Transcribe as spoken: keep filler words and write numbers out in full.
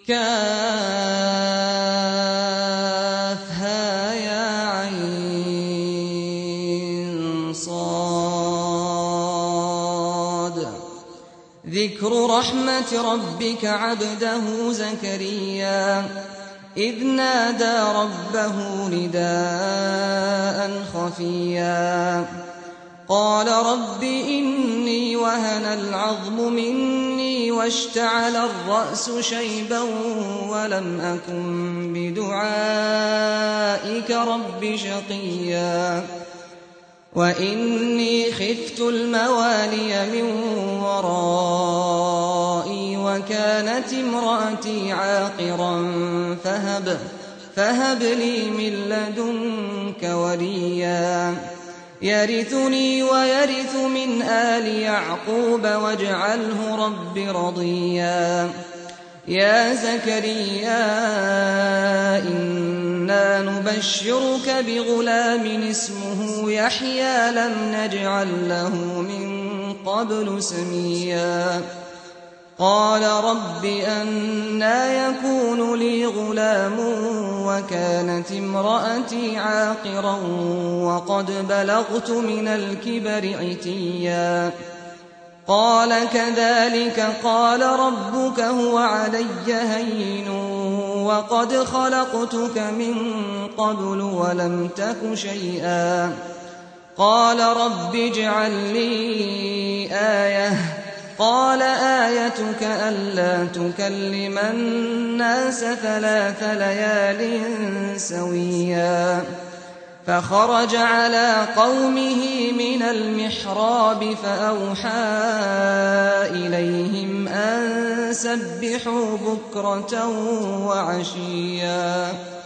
كهيعص. ذكر رحمة ربك عبده زكريا إذ نادى ربه نداء خفيا قال رب إني وهن العظم مني واشتعل الرأس شيبا ولم أكن بدعائك رب شقيا وإني خفت الموالي من ورائي وكانت امرأتي عاقرا فهب, فهب لي من لدنك وليا يرثني ويرث من آل يعقوب واجعله رب رضيا. يا زكريا إنا نبشرك بغلام اسمه يحيى لم نجعل له من قبل سميا قال رب أنى يكون لي غلام وكانت امرأتي عاقرا وقد بلغت من الكبر عتيا قال كذلك قال ربك هو علي هين وقد خلقتك من قبل ولم تك شيئا قال رب اجعل لي آية قال آيتك ألا تكلم الناس ثلاث ليال سويا فخرج على قومه من المحراب فأوحى إليهم أن سبحوا بكرة وعشيا